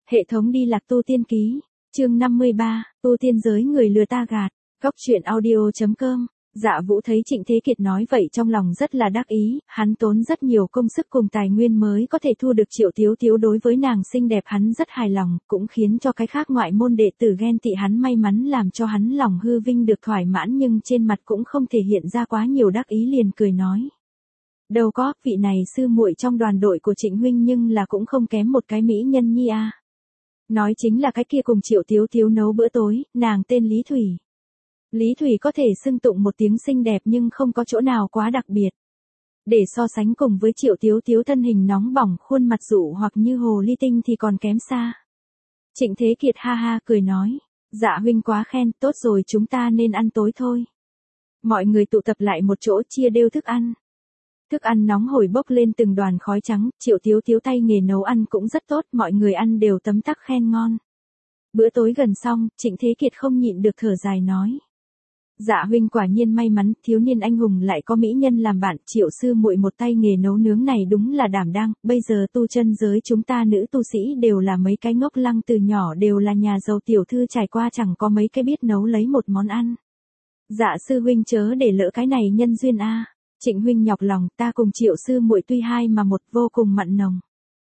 Hệ thống đi lạc tu tiên ký, chương 53, tu tiên giới người lừa ta gạt, góc truyện audio.com. Dạ Vũ thấy Trịnh Thế Kiệt nói vậy trong lòng rất là đắc ý, hắn tốn rất nhiều công sức cùng tài nguyên mới có thể thu được Triệu Tiếu Tiếu, đối với nàng xinh đẹp hắn rất hài lòng, cũng khiến cho cái khác ngoại môn đệ tử ghen tị hắn, may mắn làm cho hắn lòng hư vinh được thỏa mãn, nhưng trên mặt cũng không thể hiện ra quá nhiều đắc ý, liền cười nói. Đâu có, vị này sư muội trong đoàn đội của Trịnh huynh nhưng là cũng không kém một cái mỹ nhân nhi a. Nói chính là cái kia cùng Triệu Tiếu Tiếu nấu bữa tối, nàng tên Lý Thủy. Lý Thủy có thể xưng tụng một tiếng xinh đẹp nhưng không có chỗ nào quá đặc biệt. Để so sánh cùng với Triệu Tiếu Tiếu thân hình nóng bỏng, khuôn mặt dụ hoặc như hồ ly tinh thì còn kém xa. Trịnh Thế Kiệt ha ha cười nói, dạ huynh quá khen, tốt rồi chúng ta nên ăn tối thôi. Mọi người tụ tập lại một chỗ chia đều thức ăn. Thức ăn nóng hổi bốc lên từng đoàn khói trắng, Triệu Tiếu Tiếu tay nghề nấu ăn cũng rất tốt, mọi người ăn đều tấm tắc khen ngon. Bữa tối gần xong, Trịnh Thế Kiệt không nhịn được thở dài nói. Dạ huynh quả nhiên may mắn, thiếu niên anh hùng lại có mỹ nhân làm bạn, Triệu sư muội một tay nghề nấu nướng này đúng là đảm đang, bây giờ tu chân giới chúng ta nữ tu sĩ đều là mấy cái ngốc lăng, từ nhỏ đều là nhà giàu tiểu thư trải qua, chẳng có mấy cái biết nấu lấy một món ăn. Dạ sư huynh chớ để lỡ cái này nhân duyên a. Trịnh huynh nhọc lòng, ta cùng Triệu sư muội tuy hai mà một, vô cùng mặn nồng.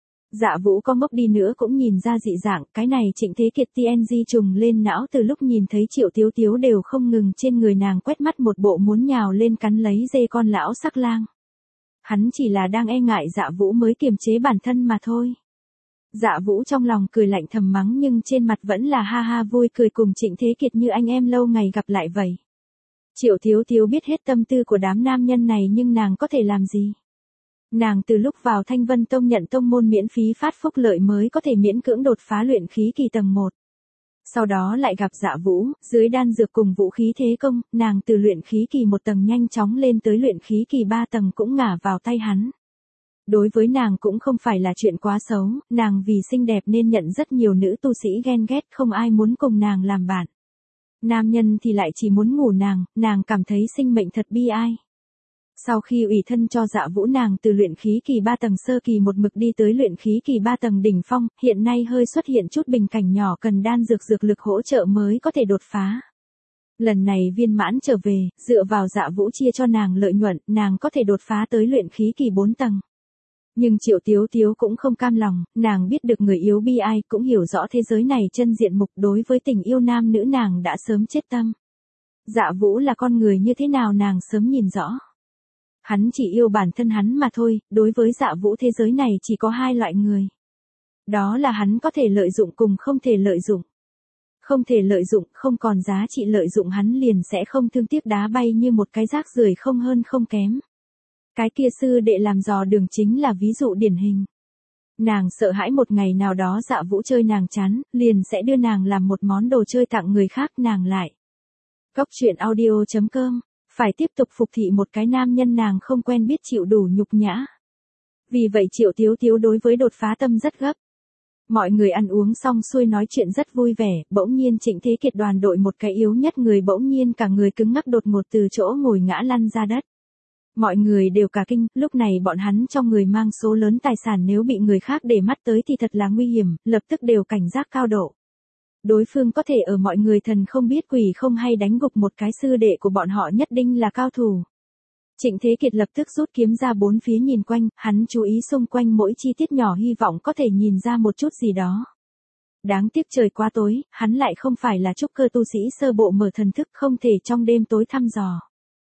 Dạ Vũ có ngốc đi nữa cũng nhìn ra dị dạng, cái này Trịnh Thế Kiệt TNG trùng lên não, từ lúc nhìn thấy Triệu Tiếu Tiếu đều không ngừng trên người nàng quét mắt, một bộ muốn nhào lên cắn lấy dê con lão sắc lang. Hắn chỉ là đang e ngại Dạ Vũ mới kiềm chế bản thân mà thôi. Dạ Vũ trong lòng cười lạnh thầm mắng nhưng trên mặt vẫn là ha ha vui cười, cùng Trịnh Thế Kiệt như anh em lâu ngày gặp lại vậy. Triệu Tiếu Tiếu biết hết tâm tư của đám nam nhân này nhưng nàng có thể làm gì? Nàng từ lúc vào Thanh Vân Tông nhận tông môn miễn phí phát phúc lợi mới có thể miễn cưỡng đột phá luyện khí kỳ tầng 1. Sau đó lại gặp Dạ Vũ, dưới đan dược cùng vũ khí thế công, nàng từ luyện khí kỳ 1 tầng nhanh chóng lên tới luyện khí kỳ 3 tầng, cũng ngả vào tay hắn. Đối với nàng cũng không phải là chuyện quá xấu, nàng vì xinh đẹp nên nhận rất nhiều nữ tu sĩ ghen ghét, không ai muốn cùng nàng làm bạn. Nam nhân thì lại chỉ muốn ngủ nàng cảm thấy sinh mệnh thật bi ai. Sau khi ủy thân cho Dạ Vũ, nàng từ luyện khí kỳ 3 tầng sơ kỳ một mực đi tới luyện khí kỳ 3 tầng đỉnh phong, hiện nay hơi xuất hiện chút bình cảnh nhỏ, cần đan dược lực hỗ trợ mới có thể đột phá. Lần này viên mãn trở về, dựa vào Dạ Vũ chia cho nàng lợi nhuận, nàng có thể đột phá tới luyện khí kỳ 4 tầng. Nhưng Triệu Tiếu Tiếu cũng không cam lòng, nàng biết được người yếu bi ai, cũng hiểu rõ thế giới này chân diện mục, đối với tình yêu nam nữ nàng đã sớm chết tâm. Dạ Vũ là con người như thế nào nàng sớm nhìn rõ. Hắn chỉ yêu bản thân hắn mà thôi, đối với Dạ Vũ thế giới này chỉ có hai loại người. Đó là hắn có thể lợi dụng cùng không thể lợi dụng. Không thể lợi dụng, không còn giá trị lợi dụng hắn liền sẽ không thương tiếc đá bay như một cái rác rưởi, không hơn không kém. Cái kia sư đệ làm dò đường chính là ví dụ điển hình. Nàng sợ hãi một ngày nào đó Dạ Vũ chơi nàng chán, liền sẽ đưa nàng làm một món đồ chơi tặng người khác, nàng lại. Góc truyện audio.com. Phải tiếp tục phục thị một cái nam nhân nàng không quen biết chịu đủ nhục nhã. Vì vậy Triệu Tiếu Tiếu đối với đột phá tâm rất gấp. Mọi người ăn uống xong xuôi nói chuyện rất vui vẻ, bỗng nhiên Trịnh Thế Kiệt đoàn đội một cái yếu nhất người bỗng nhiên cả người cứng ngắc đột ngột từ chỗ ngồi ngã lăn ra đất. Mọi người đều cả kinh, lúc này bọn hắn trong người mang số lớn tài sản, nếu bị người khác để mắt tới thì thật là nguy hiểm, lập tức đều cảnh giác cao độ. Đối phương có thể ở mọi người thần không biết quỷ không hay đánh gục một cái sư đệ của bọn họ, nhất định là cao thủ. Trịnh Thế Kiệt lập tức rút kiếm ra bốn phía nhìn quanh, hắn chú ý xung quanh mỗi chi tiết nhỏ, hy vọng có thể nhìn ra một chút gì đó. Đáng tiếc trời quá tối, hắn lại không phải là trúc cơ tu sĩ sơ bộ mở thần thức, không thể trong đêm tối thăm dò.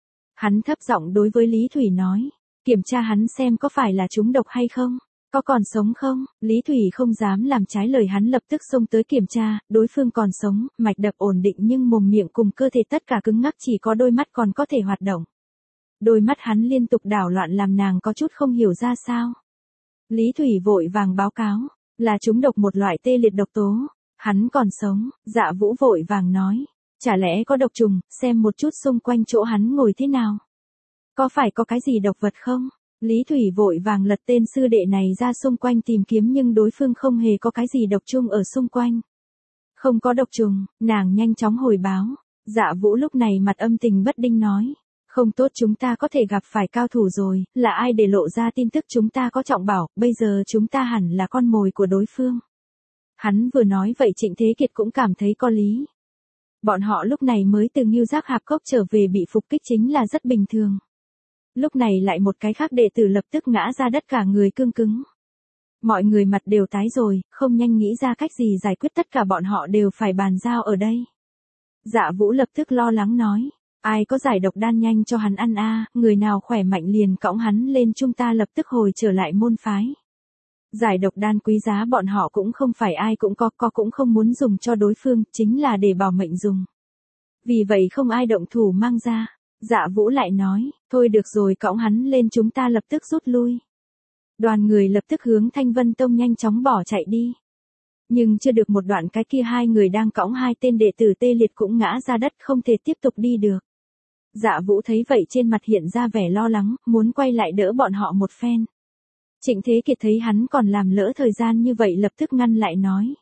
Hắn thấp giọng đối với Lý Thủy nói, kiểm tra hắn xem có phải là trúng độc hay không. Có còn sống không? Lý Thủy không dám làm trái lời hắn, lập tức xông tới kiểm tra, đối phương còn sống, mạch đập ổn định nhưng mồm miệng cùng cơ thể tất cả cứng ngắc, chỉ có đôi mắt còn có thể hoạt động. Đôi mắt hắn liên tục đảo loạn làm nàng có chút không hiểu ra sao. Lý Thủy vội vàng báo cáo, là trúng độc một loại tê liệt độc tố. Hắn còn sống. Dạ Vũ vội vàng nói, chả lẽ có độc trùng, xem một chút xung quanh chỗ hắn ngồi thế nào. Có phải có cái gì độc vật không? Lý Thủy vội vàng lật tên sư đệ này ra xung quanh tìm kiếm nhưng đối phương không hề có cái gì độc chung ở xung quanh. Không có độc trùng, nàng nhanh chóng hồi báo. Dạ Vũ lúc này mặt âm tình bất định nói, không tốt, chúng ta có thể gặp phải cao thủ rồi, là ai để lộ ra tin tức chúng ta có trọng bảo, bây giờ chúng ta hẳn là con mồi của đối phương. Hắn vừa nói vậy Trịnh Thế Kiệt cũng cảm thấy có lý. Bọn họ lúc này mới từ Ngưu Giác Hạp Cốc trở về bị phục kích chính là rất bình thường. Lúc này lại một cái khác đệ tử lập tức ngã ra đất cả người cương cứng. Mọi người mặt đều tái rồi, không nhanh nghĩ ra cách gì giải quyết, tất cả bọn họ đều phải bàn giao ở đây. Dạ Vũ lập tức lo lắng nói, ai có giải độc đan nhanh cho hắn ăn a, người nào khỏe mạnh liền cõng hắn lên, chúng ta lập tức hồi trở lại môn phái. Giải độc đan quý giá bọn họ cũng không phải ai cũng có cũng không muốn dùng cho đối phương, chính là để bảo mệnh dùng. Vì vậy không ai động thủ mang ra. Dạ Vũ lại nói, thôi được rồi, cõng hắn lên, chúng ta lập tức rút lui. Đoàn người lập tức hướng Thanh Vân Tông nhanh chóng bỏ chạy đi. Nhưng chưa được một đoạn cái kia hai người đang cõng hai tên đệ tử tê liệt cũng ngã ra đất, không thể tiếp tục đi được. Dạ Vũ thấy vậy trên mặt hiện ra vẻ lo lắng, muốn quay lại đỡ bọn họ một phen. Trịnh Thế Kiệt thấy hắn còn làm lỡ thời gian như vậy lập tức ngăn lại nói.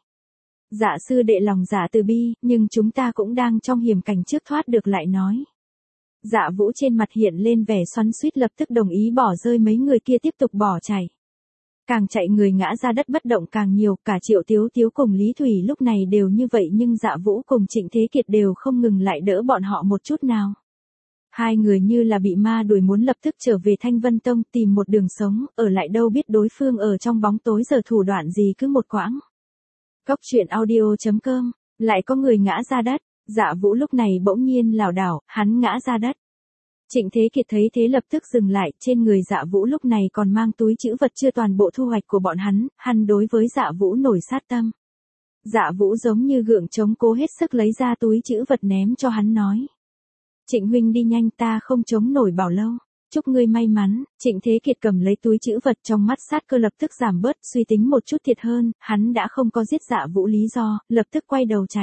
Dạ sư đệ lòng dạ từ bi, nhưng chúng ta cũng đang trong hiểm cảnh, trước thoát được lại nói. Dạ Vũ trên mặt hiện lên vẻ xoắn xuýt, lập tức đồng ý bỏ rơi mấy người kia tiếp tục bỏ chạy. Càng chạy người ngã ra đất bất động càng nhiều, cả Triệu Tiếu Tiếu cùng Lý Thủy lúc này đều như vậy, nhưng Dạ Vũ cùng Trịnh Thế Kiệt đều không ngừng lại đỡ bọn họ một chút nào. Hai người như là bị ma đuổi, muốn lập tức trở về Thanh Vân Tông tìm một đường sống, ở lại đâu biết đối phương ở trong bóng tối giờ thủ đoạn gì cứ một quãng. Cóc truyện audio.com, lại có người ngã ra đất. Dạ Vũ lúc này bỗng nhiên lảo đảo, hắn ngã ra đất. Trịnh Thế Kiệt thấy thế lập tức dừng lại, trên người Dạ Vũ lúc này còn mang túi trữ vật chưa toàn bộ thu hoạch của bọn hắn đối với Dạ Vũ nổi sát tâm. Dạ Vũ giống như gượng chống cố hết sức lấy ra túi trữ vật ném cho hắn nói. Trịnh huynh đi nhanh, ta không chống nổi bảo lâu. Chúc ngươi may mắn. Trịnh Thế Kiệt cầm lấy túi trữ vật, trong mắt sát cơ lập tức giảm bớt, suy tính một chút thiệt hơn, hắn đã không có giết Dạ Vũ lý do, lập tức quay đầu chạy.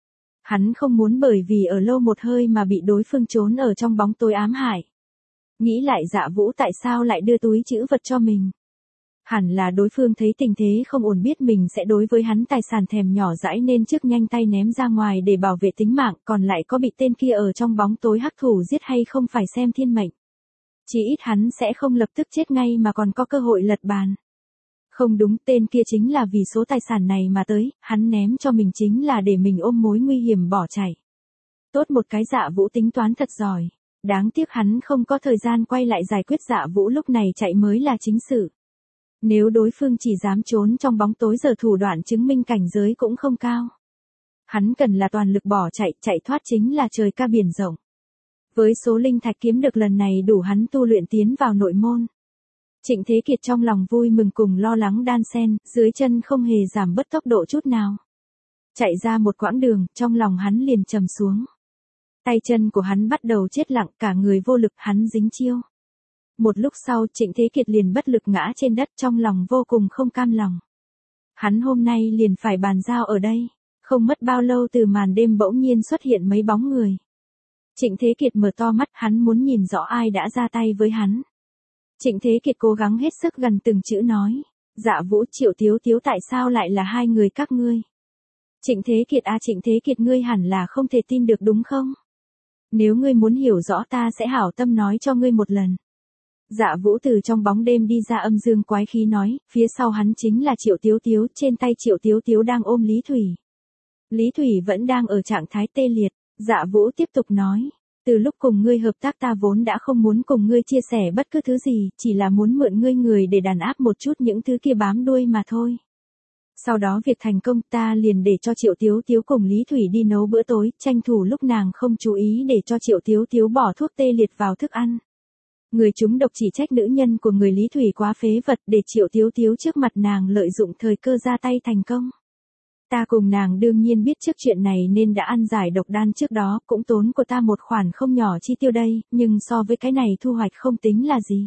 Hắn không muốn bởi vì ở lâu một hơi mà bị đối phương trốn ở trong bóng tối ám hại. Nghĩ lại Dạ Vũ tại sao lại đưa túi trữ vật cho mình. Hẳn là đối phương thấy tình thế không ổn, biết mình sẽ đối với hắn tài sản thèm nhỏ dãi nên trước nhanh tay ném ra ngoài để bảo vệ tính mạng, còn lại có bị tên kia ở trong bóng tối hắc thủ giết hay không phải xem thiên mệnh. Chỉ ít hắn sẽ không lập tức chết ngay mà còn có cơ hội lật bàn. Không đúng, tên kia chính là vì số tài sản này mà tới, hắn ném cho mình chính là để mình ôm mối nguy hiểm bỏ chạy. Tốt một cái Dạ Vũ tính toán thật giỏi. Đáng tiếc hắn không có thời gian quay lại giải quyết Dạ Vũ, lúc này chạy mới là chính sự. Nếu đối phương chỉ dám trốn trong bóng tối giờ thủ đoạn chứng minh cảnh giới cũng không cao. Hắn cần là toàn lực bỏ chạy thoát chính là trời ca biển rộng. Với số linh thạch kiếm được lần này đủ hắn tu luyện tiến vào nội môn. Trịnh Thế Kiệt trong lòng vui mừng cùng lo lắng đan xen, dưới chân không hề giảm bớt tốc độ chút nào. Chạy ra một quãng đường, trong lòng hắn liền trầm xuống. Tay chân của hắn bắt đầu chết lặng, cả người vô lực, hắn dính chiêu. Một lúc sau Trịnh Thế Kiệt liền bất lực ngã trên đất, trong lòng vô cùng không cam lòng. Hắn hôm nay liền phải bàn giao ở đây. Không mất bao lâu từ màn đêm bỗng nhiên xuất hiện mấy bóng người. Trịnh Thế Kiệt mở to mắt, hắn muốn nhìn rõ ai đã ra tay với hắn. Trịnh Thế Kiệt cố gắng hết sức gần từng chữ nói. Dạ Vũ, Triệu Tiếu Tiếu, tại sao lại là hai người các ngươi? Trịnh Thế Kiệt Trịnh Thế Kiệt, ngươi hẳn là không thể tin được đúng không? Nếu ngươi muốn hiểu rõ ta sẽ hảo tâm nói cho ngươi một lần. Dạ Vũ từ trong bóng đêm đi ra, âm dương quái khí nói, phía sau hắn chính là Triệu Tiếu Tiếu, trên tay Triệu Tiếu Tiếu đang ôm Lý Thủy. Lý Thủy vẫn đang ở trạng thái tê liệt. Dạ Vũ tiếp tục nói, từ lúc cùng ngươi hợp tác ta vốn đã không muốn cùng ngươi chia sẻ bất cứ thứ gì, chỉ là muốn mượn ngươi người để đàn áp một chút những thứ kia bám đuôi mà thôi. Sau đó việc thành công, ta liền để cho Triệu Tiếu Tiếu cùng Lý Thủy đi nấu bữa tối, tranh thủ lúc nàng không chú ý để cho Triệu Tiếu Tiếu bỏ thuốc tê liệt vào thức ăn. Người chúng độc chỉ trách nữ nhân của người Lý Thủy quá phế vật, để Triệu Tiếu Tiếu trước mặt nàng lợi dụng thời cơ ra tay thành công. Ta cùng nàng đương nhiên biết trước chuyện này nên đã ăn giải độc đan trước đó, cũng tốn của ta một khoản không nhỏ chi tiêu đây, nhưng so với cái này thu hoạch không tính là gì.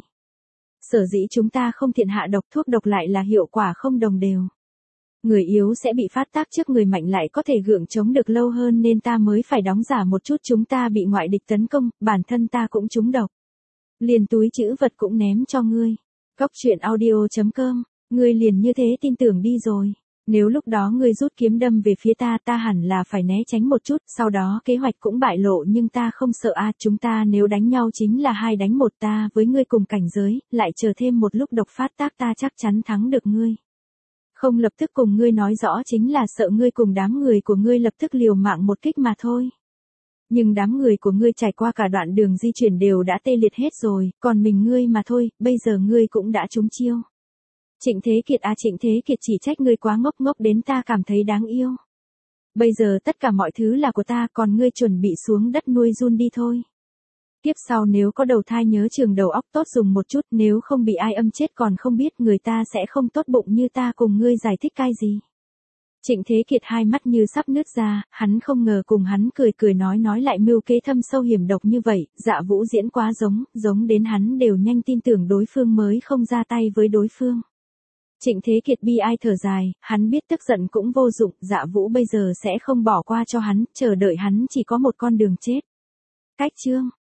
Sở dĩ chúng ta không thiện hạ độc, thuốc độc lại là hiệu quả không đồng đều. Người yếu sẽ bị phát tác trước, người mạnh lại có thể gượng chống được lâu hơn, nên ta mới phải đóng giả một chút chúng ta bị ngoại địch tấn công, bản thân ta cũng trúng độc. Liền túi trữ vật cũng ném cho ngươi. Cóc truyện audio.com, ngươi liền như thế tin tưởng đi rồi. Nếu lúc đó ngươi rút kiếm đâm về phía ta, ta hẳn là phải né tránh một chút, sau đó kế hoạch cũng bại lộ, nhưng ta không sợ chúng ta nếu đánh nhau chính là 2 đánh 1, ta với ngươi cùng cảnh giới, lại chờ thêm một lúc độc phát tác ta chắc chắn thắng được ngươi. Không lập tức cùng ngươi nói rõ chính là sợ ngươi cùng đám người của ngươi lập tức liều mạng một kích mà thôi. Nhưng đám người của ngươi trải qua cả đoạn đường di chuyển đều đã tê liệt hết rồi, còn mình ngươi mà thôi, bây giờ ngươi cũng đã trúng chiêu. Trịnh Thế Kiệt à, Trịnh Thế Kiệt, chỉ trách ngươi quá ngốc ngốc đến ta cảm thấy đáng yêu. Bây giờ tất cả mọi thứ là của ta, còn ngươi chuẩn bị xuống đất nuôi giun đi thôi. Tiếp sau nếu có đầu thai nhớ trường đầu óc tốt dùng một chút, nếu không bị ai âm chết còn không biết, người ta sẽ không tốt bụng như ta cùng ngươi giải thích cái gì. Trịnh Thế Kiệt hai mắt như sắp nứt ra, hắn không ngờ cùng hắn cười cười nói lại mưu kế thâm sâu hiểm độc như vậy, Dạ Vũ diễn quá giống đến hắn đều nhanh tin tưởng đối phương mới không ra tay với đối phương. Trịnh Thế Kiệt bi ai thở dài, hắn biết tức giận cũng vô dụng, Dạ Vũ bây giờ sẽ không bỏ qua cho hắn, chờ đợi hắn chỉ có một con đường chết. Cách chương